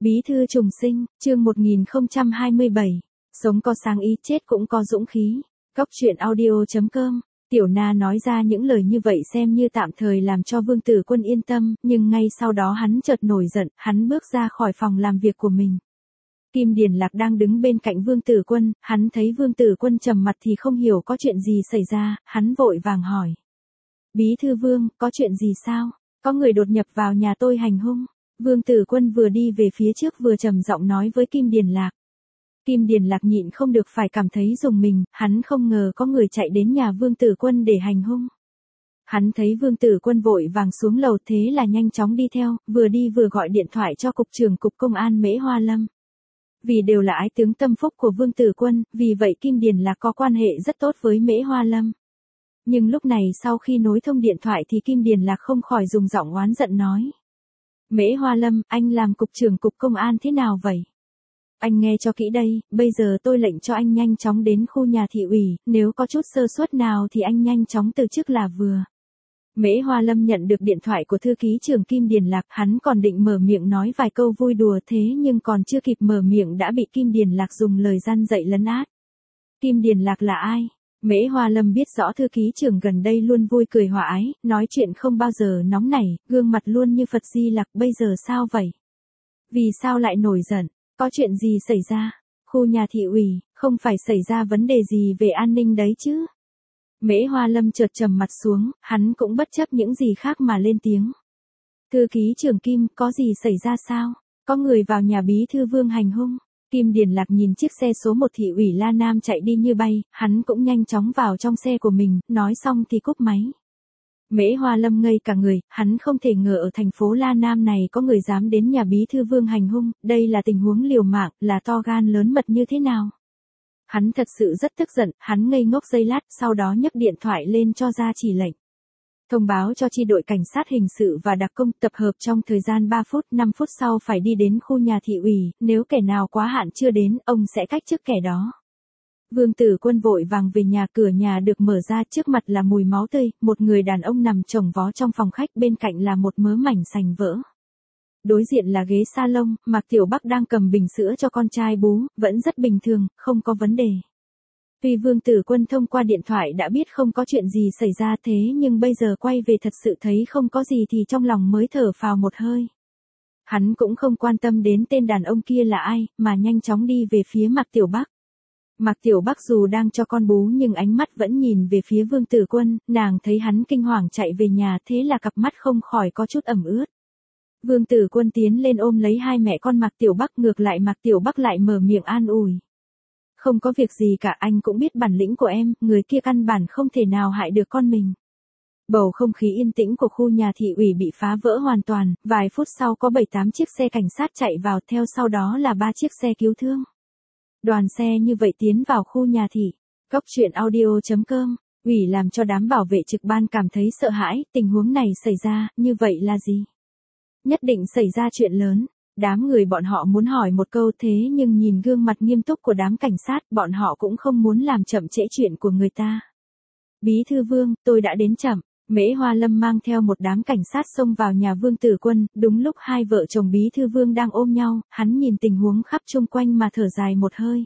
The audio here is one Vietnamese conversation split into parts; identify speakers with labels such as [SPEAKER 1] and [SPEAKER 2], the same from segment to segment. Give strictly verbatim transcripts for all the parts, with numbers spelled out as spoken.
[SPEAKER 1] Bí thư trùng sinh, chương một nghìn không trăm hai mươi bảy. Sống có sáng ý, chết cũng có dũng khí. Cóc truyện audio chấm com. Tiểu Na nói ra những lời như vậy xem như tạm thời làm cho Vương Tử Quân yên tâm, nhưng ngay sau đó hắn chợt nổi giận, hắn bước ra khỏi phòng làm việc của mình. Kim Điền Lạc đang đứng bên cạnh Vương Tử Quân, hắn thấy Vương Tử Quân trầm mặt thì không hiểu có chuyện gì xảy ra, hắn vội vàng hỏi. Bí thư Vương, có chuyện gì sao? Có người đột nhập vào nhà tôi hành hung. Vương Tử Quân vừa đi về phía trước vừa trầm giọng nói với Kim Điền Lạc. Kim Điền Lạc nhịn không được phải cảm thấy rùng mình, hắn không ngờ có người chạy đến nhà Vương Tử Quân để hành hung. Hắn thấy Vương Tử Quân vội vàng xuống lầu thế là nhanh chóng đi theo, vừa đi vừa gọi điện thoại cho Cục trưởng Cục Công an Mễ Hoa Lâm. Vì đều là ái tướng tâm phúc của Vương Tử Quân, vì vậy Kim Điền Lạc có quan hệ rất tốt với Mễ Hoa Lâm. Nhưng lúc này sau khi nối thông điện thoại thì Kim Điền Lạc không khỏi dùng giọng oán giận nói. Mễ Hoa Lâm, anh làm cục trưởng cục công an thế nào vậy? Anh nghe cho kỹ đây, bây giờ tôi lệnh cho anh nhanh chóng đến khu nhà thị ủy, nếu có chút sơ suất nào thì anh nhanh chóng từ chức là vừa. Mễ Hoa Lâm nhận được điện thoại của thư ký trưởng Kim Điền Lạc, hắn còn định mở miệng nói vài câu vui đùa thế nhưng còn chưa kịp mở miệng đã bị Kim Điền Lạc dùng lời gian dạy lấn át. Kim Điền Lạc là ai? Mễ Hoa Lâm biết rõ thư ký trưởng gần đây luôn vui cười hòa ái, nói chuyện không bao giờ nóng nảy, gương mặt luôn như Phật Di Lặc, bây giờ sao vậy? Vì sao lại nổi giận? Có chuyện gì xảy ra? Khu nhà thị ủy, không phải xảy ra vấn đề gì về an ninh đấy chứ? Mễ Hoa Lâm chợt trầm mặt xuống, hắn cũng bất chấp những gì khác mà lên tiếng. Thư ký trưởng Kim, có gì xảy ra sao? Có người vào nhà bí thư Vương hành hung. Kim Điền Lạc nhìn chiếc xe số một thị ủy La Nam chạy đi như bay, hắn cũng nhanh chóng vào trong xe của mình, nói xong thì cúp máy. Mễ Hoa Lâm ngây cả người, hắn không thể ngờ ở thành phố La Nam này có người dám đến nhà bí thư Vương hành hung, đây là tình huống liều mạng, là to gan lớn mật như thế nào. Hắn thật sự rất tức giận, hắn ngây ngốc giây lát, sau đó nhấc điện thoại lên cho ra chỉ lệnh. Thông báo cho chi đội cảnh sát hình sự và đặc công tập hợp trong thời gian ba phút, năm phút sau phải đi đến khu nhà thị ủy, nếu kẻ nào quá hạn chưa đến, ông sẽ cách chức kẻ đó. Vương Tử Quân vội vàng về nhà, cửa nhà được mở ra, trước mặt là mùi máu tươi, một người đàn ông nằm chồng vó trong phòng khách, bên cạnh là một mớ mảnh sành vỡ. Đối diện là ghế salon, Mạc Tiểu Bắc đang cầm bình sữa cho con trai bú, vẫn rất bình thường, không có vấn đề. Tuy Vương Tử Quân thông qua điện thoại đã biết không có chuyện gì xảy ra thế nhưng bây giờ quay về thật sự thấy không có gì thì trong lòng mới thở phào một hơi. Hắn cũng không quan tâm đến tên đàn ông kia là ai, mà nhanh chóng đi về phía Mạc Tiểu Bắc. Mạc Tiểu Bắc dù đang cho con bú nhưng ánh mắt vẫn nhìn về phía Vương Tử Quân, nàng thấy hắn kinh hoàng chạy về nhà thế là cặp mắt không khỏi có chút ẩm ướt. Vương Tử Quân tiến lên ôm lấy hai mẹ con Mạc Tiểu Bắc, ngược lại Mạc Tiểu Bắc lại mở miệng an ủi. Không có việc gì cả, anh cũng biết bản lĩnh của em, người kia căn bản không thể nào hại được con mình. Bầu không khí yên tĩnh của khu nhà thị ủy bị phá vỡ hoàn toàn, vài phút sau có bảy tám chiếc xe cảnh sát chạy vào, theo sau đó là ba chiếc xe cứu thương. Đoàn xe như vậy tiến vào khu nhà thị. Cóc truyện audio chấm com. Ủy làm cho đám bảo vệ trực ban cảm thấy sợ hãi, tình huống này xảy ra, như vậy là gì? Nhất định xảy ra chuyện lớn. Đám người bọn họ muốn hỏi một câu thế nhưng nhìn gương mặt nghiêm túc của đám cảnh sát, bọn họ cũng không muốn làm chậm trễ chuyện của người ta. Bí thư Vương, tôi đã đến chậm. Mễ Hoa Lâm mang theo một đám cảnh sát xông vào nhà Vương Tử Quân, đúng lúc hai vợ chồng Bí thư Vương đang ôm nhau, hắn nhìn tình huống khắp chung quanh mà thở dài một hơi.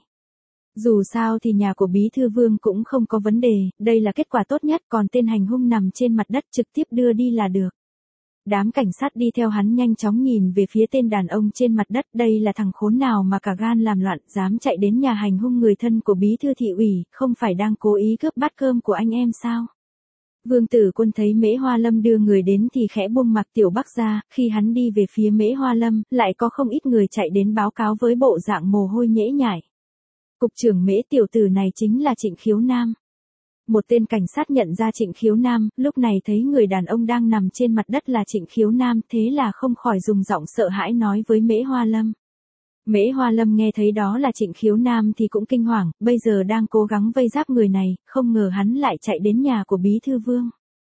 [SPEAKER 1] Dù sao thì nhà của Bí thư Vương cũng không có vấn đề, đây là kết quả tốt nhất, còn tên hành hung nằm trên mặt đất trực tiếp đưa đi là được. Đám cảnh sát đi theo hắn nhanh chóng nhìn về phía tên đàn ông trên mặt đất, đây là thằng khốn nào mà cả gan làm loạn, dám chạy đến nhà hành hung người thân của bí thư thị ủy, không phải đang cố ý cướp bát cơm của anh em sao? Vương Tử Quân thấy Mễ Hoa Lâm đưa người đến thì khẽ buông Mạc Tiểu Bắc ra, khi hắn đi về phía Mễ Hoa Lâm, lại có không ít người chạy đến báo cáo với bộ dạng mồ hôi nhễ nhại. Cục trưởng Mễ tiểu tử này chính là Trịnh Khiếu Nam. Một tên cảnh sát nhận ra Trịnh Khiếu Nam, lúc này thấy người đàn ông đang nằm trên mặt đất là Trịnh Khiếu Nam, thế là không khỏi dùng giọng sợ hãi nói với Mễ Hoa Lâm. Mễ Hoa Lâm nghe thấy đó là Trịnh Khiếu Nam thì cũng kinh hoàng, bây giờ đang cố gắng vây giáp người này, không ngờ hắn lại chạy đến nhà của Bí thư Vương.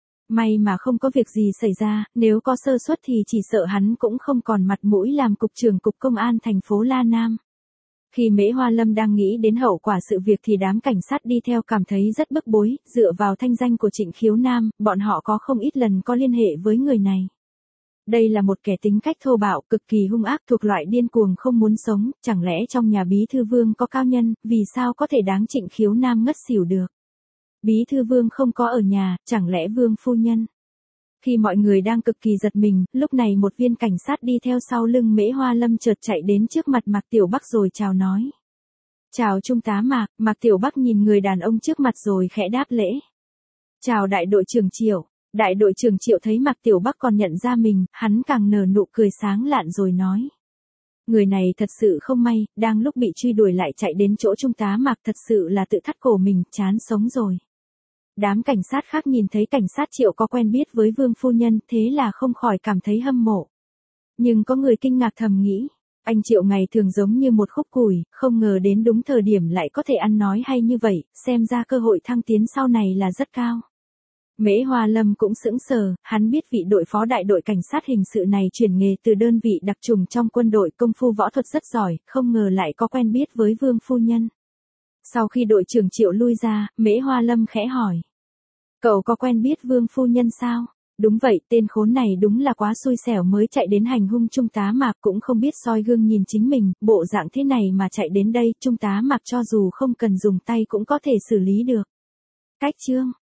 [SPEAKER 1] May mà không có việc gì xảy ra, nếu có sơ suất thì chỉ sợ hắn cũng không còn mặt mũi làm cục trưởng cục công an thành phố La Nam. Khi Mễ Hoa Lâm đang nghĩ đến hậu quả sự việc thì đám cảnh sát đi theo cảm thấy rất bức bối, dựa vào thanh danh của Trịnh Khiếu Nam, bọn họ có không ít lần có liên hệ với người này. Đây là một kẻ tính cách thô bạo, cực kỳ hung ác, thuộc loại điên cuồng không muốn sống, chẳng lẽ trong nhà bí thư Vương có cao nhân, vì sao có thể đáng Trịnh Khiếu Nam ngất xỉu được. Bí thư Vương không có ở nhà, chẳng lẽ Vương phu nhân. Khi mọi người đang cực kỳ giật mình, lúc này một viên cảnh sát đi theo sau lưng Mễ Hoa Lâm chợt chạy đến trước mặt Mạc Tiểu Bắc rồi chào nói. Chào Trung tá Mạc, Mạc Tiểu Bắc nhìn người đàn ông trước mặt rồi khẽ đáp lễ. Chào đại đội trưởng Triệu. Đại đội trưởng Triệu thấy Mạc Tiểu Bắc còn nhận ra mình, hắn càng nở nụ cười sáng lạn rồi nói. Người này thật sự không may, đang lúc bị truy đuổi lại chạy đến chỗ Trung tá Mạc, thật sự là tự thắt cổ mình, chán sống rồi. Đám cảnh sát khác nhìn thấy cảnh sát Triệu có quen biết với Vương phu nhân, thế là không khỏi cảm thấy hâm mộ. Nhưng có người kinh ngạc thầm nghĩ, anh Triệu ngày thường giống như một khúc củi, không ngờ đến đúng thời điểm lại có thể ăn nói hay như vậy, xem ra cơ hội thăng tiến sau này là rất cao. Mễ Hoa Lâm cũng sững sờ, hắn biết vị đội phó đại đội cảnh sát hình sự này chuyển nghề từ đơn vị đặc trùng trong quân đội, công phu võ thuật rất giỏi, không ngờ lại có quen biết với Vương phu nhân. Sau khi đội trưởng Triệu lui ra, Mễ Hoa Lâm khẽ hỏi. Cậu có quen biết Vương phu nhân sao? Đúng vậy, tên khốn này đúng là quá xui xẻo mới chạy đến hành hung Trung tá Mạc, cũng không biết soi gương nhìn chính mình, bộ dạng thế này mà chạy đến đây, Trung tá Mạc cho dù không cần dùng tay cũng có thể xử lý được. Cách chương